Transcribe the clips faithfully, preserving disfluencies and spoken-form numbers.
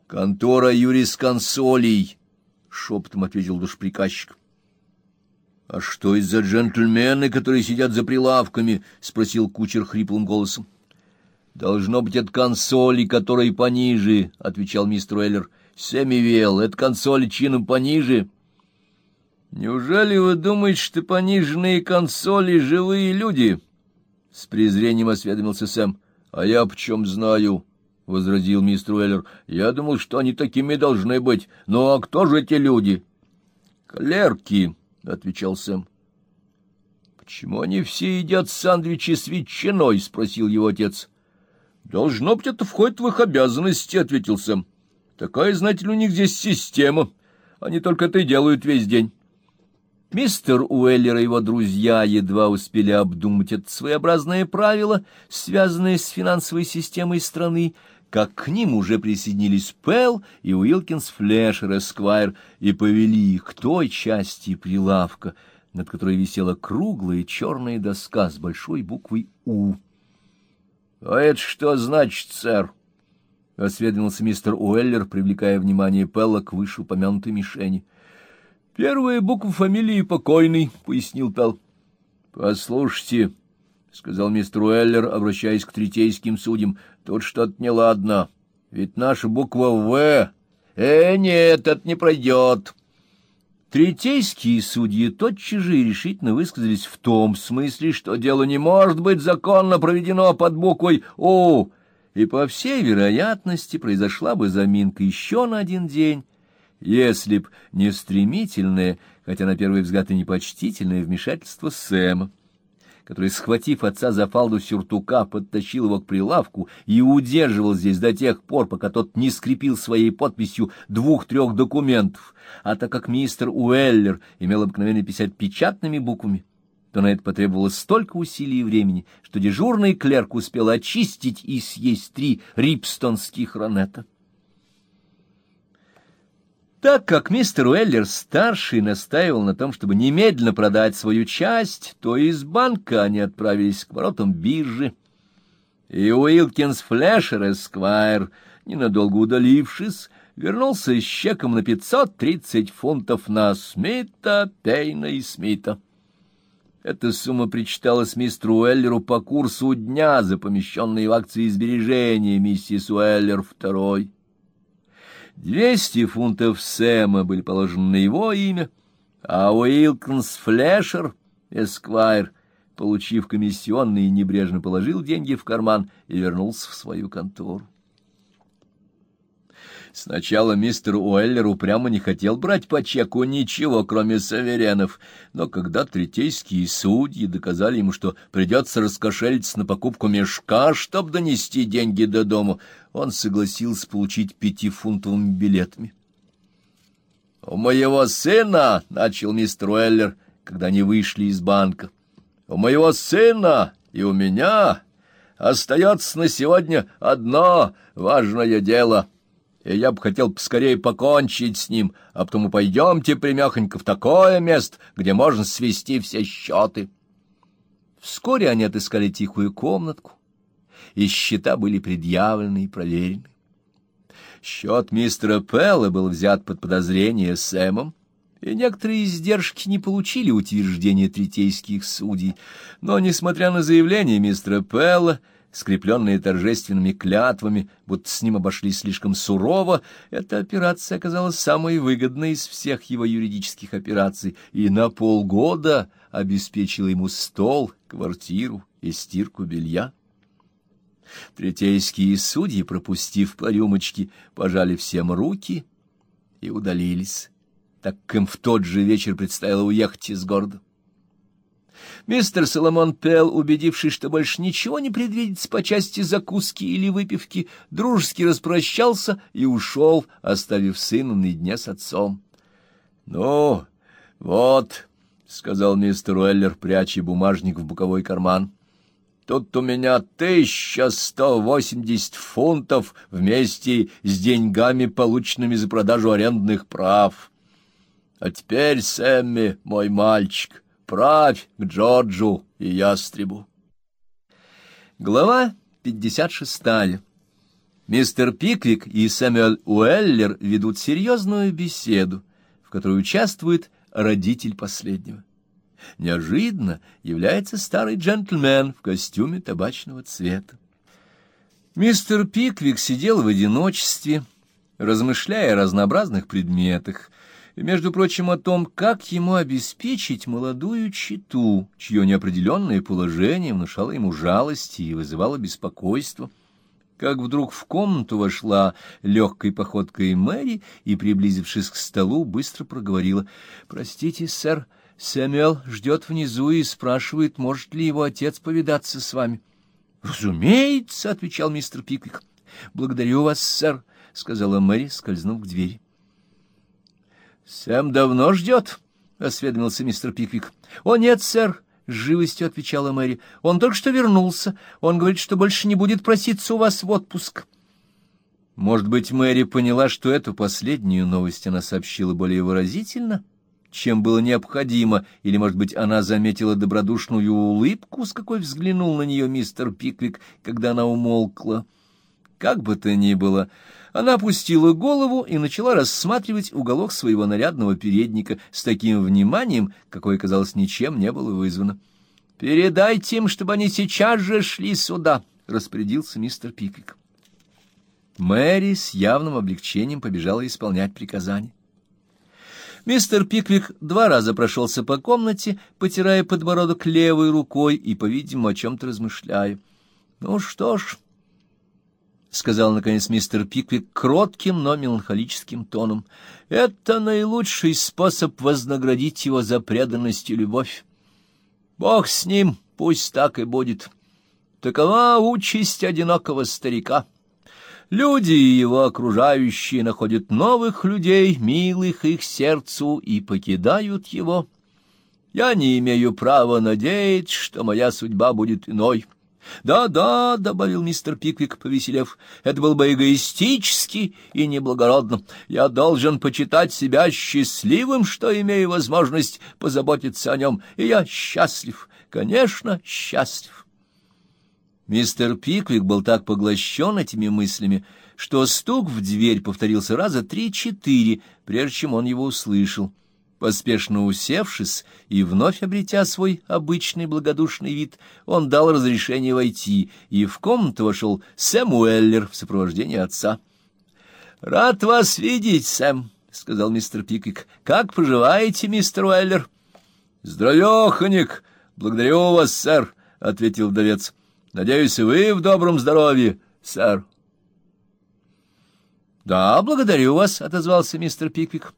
— Контора юрисконсолей, — шепотом ответил душприказчик. — А что из за джентльмены, которые сидят за прилавками? — спросил кучер хриплым голосом. — Должно быть, это консоли, которые пониже, — отвечал мистер Уэллер. — Сэмюэл, это консоли чином пониже. — Неужели вы думаете, что пониженные консоли — живые люди? — с презрением осведомился Сэм. — А я почем знаю? — возразил мистер Уэллер. — Я думал, что они такими должны быть. Ну, а кто же эти люди? — Клерки, — отвечал Сэм. — Почему они все едят сэндвичи с ветчиной? — спросил его отец. — Должно быть, это входит в их обязанности, — ответил Сэм. — Такая, знаете ли, у них здесь система. Они только это и делают весь день. Мистер Уэллер и его друзья едва успели обдумать это своеобразное правило, связанное с финансовой системой страны, как к ним уже присоединились Пелл и Уилкинс Флешер Эсквайр и повели их к той части прилавка, над которой висела круглая черная доска с большой буквой «У». — А это что значит, сэр? — осведомился мистер Уэллер, привлекая внимание Пелла к вышеупомянутой мишени. — Первая буква фамилии покойный, — пояснил Пелл. — Послушайте, — сказал мистер Уэллер, обращаясь к третейским судьям, — тут что-то неладно. Ведь наша буква «В». Э, нет, это не пройдет. Третейские судьи тотчас же решительно высказались в том смысле, что дело не может быть законно проведено под буквой «О», и, по всей вероятности, произошла бы заминка еще на один день, если б не стремительное, хотя на первый взгляд и непочтительное вмешательство Сэма, который, схватив отца за фалду сюртука, подтащил его к прилавку и удерживал здесь до тех пор, пока тот не скрепил своей подписью двух-трех документов, а так как мистер Уэллер имел обыкновение писать печатными буквами, то на это потребовалось столько усилий и времени, что дежурный клерк успел очистить и съесть три рипстонских ранета. Так как мистер Уэллер-старший настаивал на том, чтобы немедленно продать свою часть, то из банка они отправились к воротам биржи, и Уилкинс Флешер Эсквайр, ненадолго удалившись, вернулся с чеком на пятьсот тридцать фунтов на Смита, Пейна и Смита. Эта сумма причиталась мистеру Уэллеру по курсу дня за помещенные в акции сбережения миссис Уэллер второй. Двести фунтов Сэма были положены на его имя, а Уилкинс Флешер Эсквайр, получив комиссионный, небрежно положил деньги в карман и вернулся в свою контору. Сначала мистер Уэллер упрямо не хотел брать по чеку ничего, кроме суверенов, но когда третейские судьи доказали ему, что придется раскошелиться на покупку мешка, чтобы донести деньги до дому, он согласился получить пятифунтовыми билетами. — У моего сына, — начал мистер Уэллер, когда они вышли из банка, — у моего сына и у меня остается на сегодня одно важное дело — и я бы хотел поскорее покончить с ним, а потому пойдемте прямехонько в такое место, где можно свести все счеты. Вскоре они отыскали тихую комнатку, и счета были предъявлены и проверены. Счет мистера Пелла был взят под подозрение Сэмом, и некоторые издержки не получили утверждения третейских судей, но, несмотря на заявление мистера Пелла, скрепленные торжественными клятвами, будто с ним обошлись слишком сурово, эта операция оказалась самой выгодной из всех его юридических операций и на полгода обеспечила ему стол, квартиру и стирку белья. Третейские судьи, пропустив по рюмочке, пожали всем руки и удалились, так как им в тот же вечер предстояло уехать из города. Мистер Соломон Пелл, убедившись, что больше ничего не предвидится по части закуски или выпивки, дружески распрощался и ушел, оставив сына наедине с отцом. — Ну, вот, — сказал мистер Уэллер, пряча бумажник в боковой карман, — тут у меня тысяча сто восемьдесят фунтов вместе с деньгами, полученными за продажу арендных прав. А теперь, Сэмми, мой мальчик, правь к Джорджу и ястребу. Глава пятьдесят шестая. Мистер Пиквик и Сэмюэл Уэллер ведут серьезную беседу, в которой участвует родитель последнего. Неожиданно является старый джентльмен в костюме табачного цвета. Мистер Пиквик сидел в одиночестве, размышляя о разнообразных предметах, и, между прочим, о том, как ему обеспечить молодую чету, чье неопределенное положение внушало ему жалость и вызывало беспокойство. Как вдруг в комнату вошла легкой походкой Мэри и, приблизившись к столу, быстро проговорила: «Простите, сэр, Сэмюэл ждет внизу и спрашивает, может ли его отец повидаться с вами». «Разумеется», — отвечал мистер Пиквик. «Благодарю вас, сэр», — сказала Мэри, скользнув к двери. «Сэм давно ждет?» — осведомился мистер Пиквик. «О, нет, сэр», — с живостью отвечала Мэри. «Он только что вернулся. Он говорит, что больше не будет проситься у вас в отпуск». Может быть, Мэри поняла, что эту последнюю новость она сообщила более выразительно, чем было необходимо, или, может быть, она заметила добродушную улыбку, с какой взглянул на нее мистер Пиквик, когда она умолкла. Как бы то ни было, она опустила голову и начала рассматривать уголок своего нарядного передника с таким вниманием, какое, казалось, ничем не было вызвано. «Передайте им, чтобы они сейчас же шли сюда», — распорядился мистер Пиквик. Мэри с явным облегчением побежала исполнять приказание. Мистер Пиквик два раза прошелся по комнате, потирая подбородок левой рукой и, по-видимому, о чем-то размышляя. «Ну что ж», — сказал, наконец, мистер Пиквик кротким, но меланхолическим тоном, — «это наилучший способ вознаградить его за преданность и любовь. Бог с ним, пусть так и будет. Такова участь одинокого старика. Люди и его окружающие находят новых людей, милых их сердцу, и покидают его. Я не имею права надеяться, что моя судьба будет иной». «Да-да», — добавил мистер Пиквик, повеселев, — «это было бы эгоистически и неблагородно. Я должен почитать себя счастливым, что имею возможность позаботиться о нем, и я счастлив, конечно, счастлив». Мистер Пиквик был так поглощен этими мыслями, что стук в дверь повторился раза три-четыре, прежде чем он его услышал. Поспешно усевшись и вновь обретя свой обычный благодушный вид, он дал разрешение войти, и в комнату вошел Сэм Уэллер в сопровождении отца. «Рад вас видеть, Сэм», — сказал мистер Пиквик. «Как поживаете, мистер Уэллер?» «Здравеханик! Благодарю вас, сэр», — ответил вдовец. «Надеюсь, и вы в добром здоровье, сэр». «Да, благодарю вас», — отозвался мистер Пиквик.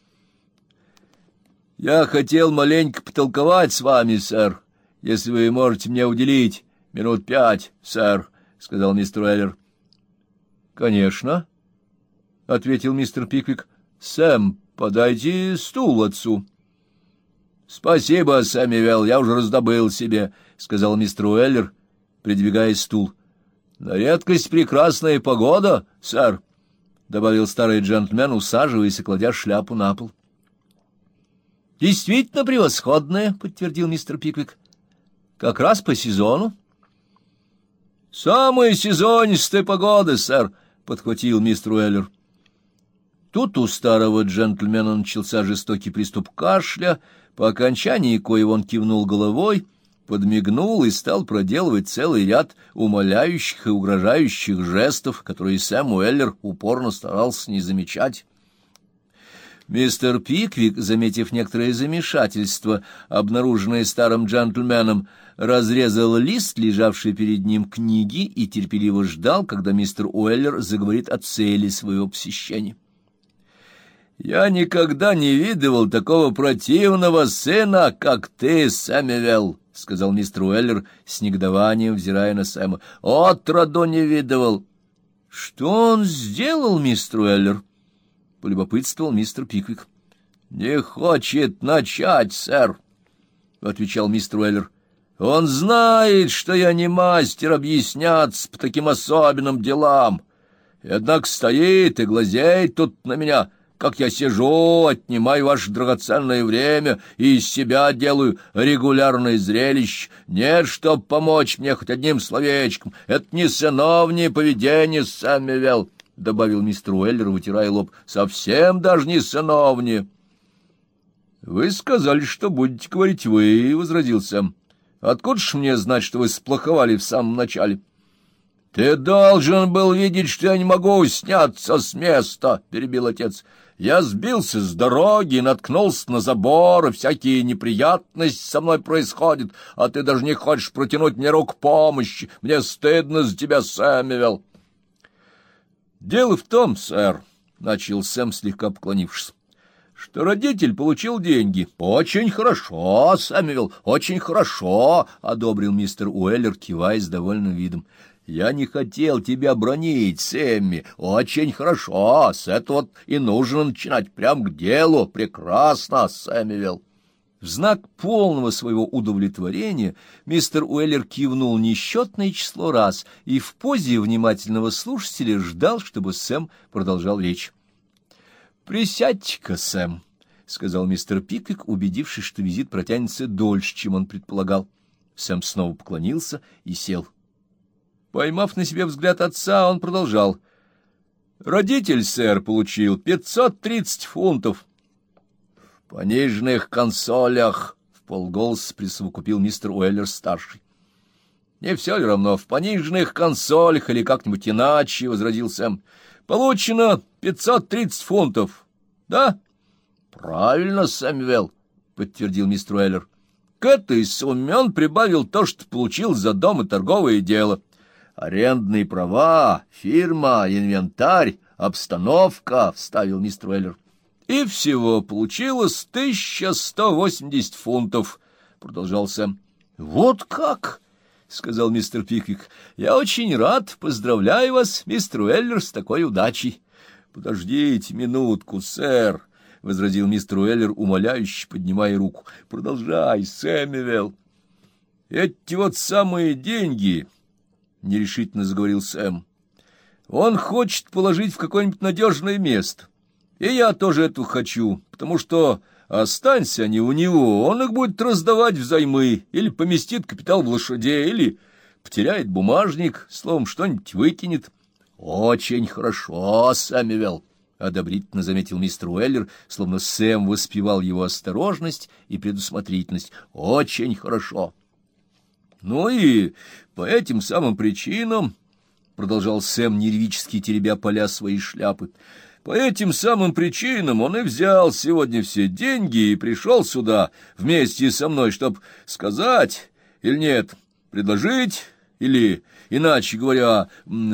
«Я хотел маленько потолковать с вами, сэр, если вы можете мне уделить минут пять, сэр», — сказал мистер Уэллер. «Конечно», — ответил мистер Пиквик. «Сэм, подайте стул отцу». «Спасибо, Сэмюэл, я уже раздобыл себе», — сказал мистер Уэллер, придвигая стул. «На редкость прекрасная погода, сэр», — добавил старый джентльмен, усаживаясь и кладя шляпу на пол. «Действительно превосходная», — подтвердил мистер Пиквик. «Как раз по сезону». «Самая сезонистая погода, сэр», — подхватил мистер Уэллер. Тут у старого джентльмена начался жестокий приступ кашля, по окончании коего он кивнул головой, подмигнул и стал проделывать целый ряд умоляющих и угрожающих жестов, которые Сэм Уэллер упорно старался не замечать. Мистер Пиквик, заметив некоторое замешательство, обнаруженное старым джентльменом, разрезал лист, лежавший перед ним книги, и терпеливо ждал, когда мистер Уэллер заговорит о цели своего посещения. «Я никогда не видывал такого противного сына, как ты, Сэмюэл», — сказал мистер Уэллер с негодованием, взирая на Сэма. «Отроду не видывал». «Что он сделал, мистер Уэллер?» — полюбопытствовал мистер Пиквик. «Не хочет начать, сэр», — отвечал мистер Уэллер. «Он знает, что я не мастер объясняться по таким особенным делам, и однако стоит и глазеет тут на меня, как я сижу, отнимаю ваше драгоценное время и из себя делаю регулярное зрелище. Нет, чтоб помочь мне хоть одним словечком. Это не сыновнее поведение, Сэмюэл, — добавил мистер Уэллер, вытирая лоб. — Совсем даже не сыновнее. — Вы сказали, что будете говорить вы, — возразил Сэм. — Откуда ж мне знать, что вы сплоховали в самом начале? — Ты должен был видеть, что я не могу сняться с места, — перебил отец. — Я сбился с дороги, наткнулся на забор, и всякие неприятности со мной происходят, а ты даже не хочешь протянуть мне руку помощи. Мне стыдно за тебя, Сэмюэл. — Дело в том, сэр, — начал Сэм, слегка поклонившись, — что родитель получил деньги. — Очень хорошо, Сэмюэл, очень хорошо, — одобрил мистер Уэллер, кивая с довольным видом. — Я не хотел тебя бронить, Сэмми. Очень хорошо, с этого вот и нужно начинать, прям к делу. Прекрасно, Сэмюэл. В знак полного своего удовлетворения мистер Уэллер кивнул несчетное число раз и в позе внимательного слушателя ждал, чтобы Сэм продолжал речь. — Присядьте-ка, Сэм, — сказал мистер Пиквик, убедившись, что визит протянется дольше, чем он предполагал. Сэм снова поклонился и сел. Поймав на себе взгляд отца, он продолжал. — Родитель, сэр, получил пятьсот тридцать фунтов. — В пониженных консолях, — вполголоса присовокупил мистер Уэллер-старший. — Не все ли равно, в пониженных консолях или как-нибудь иначе, — возразил Сэм. — Получено пятьсот тридцать фунтов. — Да? — Правильно, Сэмюэл, — подтвердил мистер Уэллер. — К этой сумме он прибавил то, что получил за дом и торговое дело. Арендные права, фирма, инвентарь, обстановка, — вставил мистер Уэллер. — И всего получилось тысяча сто восемьдесят фунтов, — продолжал Сэм. — Вот как! — сказал мистер Пиквик. — Я очень рад, поздравляю вас, мистер Уэллер, с такой удачей. — Подождите минутку, сэр, — возразил мистер Уэллер, умоляюще поднимая руку. — Продолжай, Сэмюэл. — Эти вот самые деньги... — нерешительно заговорил Сэм. — Он хочет положить в какое-нибудь надежное место. И я тоже этого хочу, потому что, останься они у него, он их будет раздавать взаймы, или поместит капитал в лошадей, или потеряет бумажник, словом, что-нибудь выкинет. — Очень хорошо, Сэмюэл, — одобрительно заметил мистер Уэллер, словно Сэм воспевал его осторожность и предусмотрительность. — Очень хорошо. — Ну и по этим самым причинам, — продолжал Сэм, нервически теребя поля своей шляпы, — по этим самым причинам он и взял сегодня все деньги и пришел сюда вместе со мной, чтобы сказать, или нет, предложить, или, иначе говоря,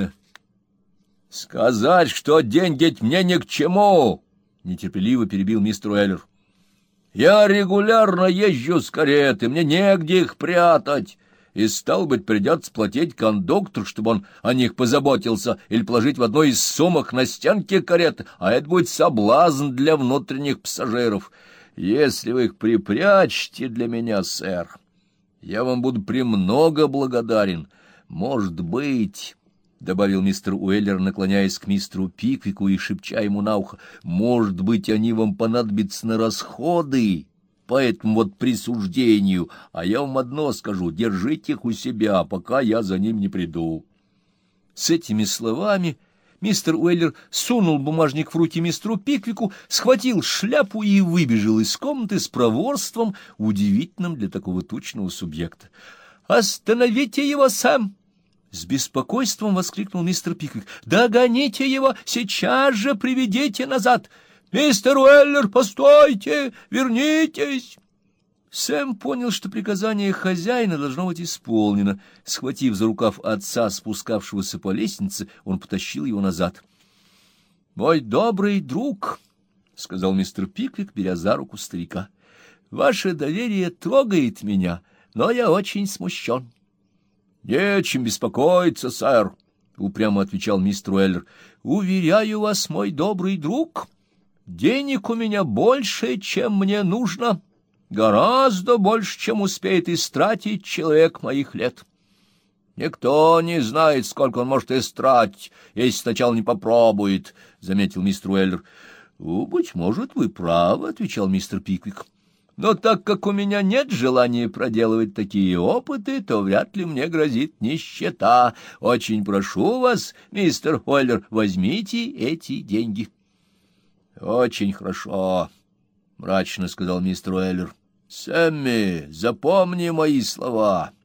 сказать, что деньги мне ни к чему, — нетерпеливо перебил мистер Уэллер. — Я регулярно езжу с кареты, мне негде их прятать. И, стал быть, придется платить кондуктору, чтобы он о них позаботился, или положить в одну из сумок на стенке кареты, а это будет соблазн для внутренних пассажиров. Если вы их припрячете для меня, сэр, я вам буду премного благодарен. Может быть, — добавил мистер Уэллер, наклоняясь к мистеру Пиквику и шепча ему на ухо, — может быть, они вам понадобятся на расходы по этому вот присуждению, а я вам одно скажу: держите их у себя, пока я за ним не приду. С этими словами мистер Уэллер сунул бумажник в руки мистеру Пиквику, схватил шляпу и выбежал из комнаты с проворством, удивительным для такого тучного субъекта. — Остановите его, Сэм! — с беспокойством воскликнул мистер Пиквик. — Догоните его! Сейчас же приведите назад! — Мистер Уэллер, постойте! Вернитесь! Сэм понял, что приказание хозяина должно быть исполнено. Схватив за рукав отца, спускавшегося по лестнице, он потащил его назад. — Мой добрый друг, — сказал мистер Пиквик, беря за руку старика, — ваше доверие трогает меня, но я очень смущен. — Нечем беспокоиться, сэр, — упрямо отвечал мистер Уэллер. — Уверяю вас, мой добрый друг, денег у меня больше, чем мне нужно, гораздо больше, чем успеет истратить человек моих лет. Никто не знает, сколько он может истратить, если сначала не попробует, — заметил мистер Уэллер. — Быть может, вы правы, — отвечал мистер Пиквик. — Но так как у меня нет желания проделывать такие опыты, то вряд ли мне грозит нищета. Очень прошу вас, мистер Уэллер, возьмите эти деньги. — Очень хорошо, — мрачно сказал мистер Уэллер. — Сэмми, запомни мои слова.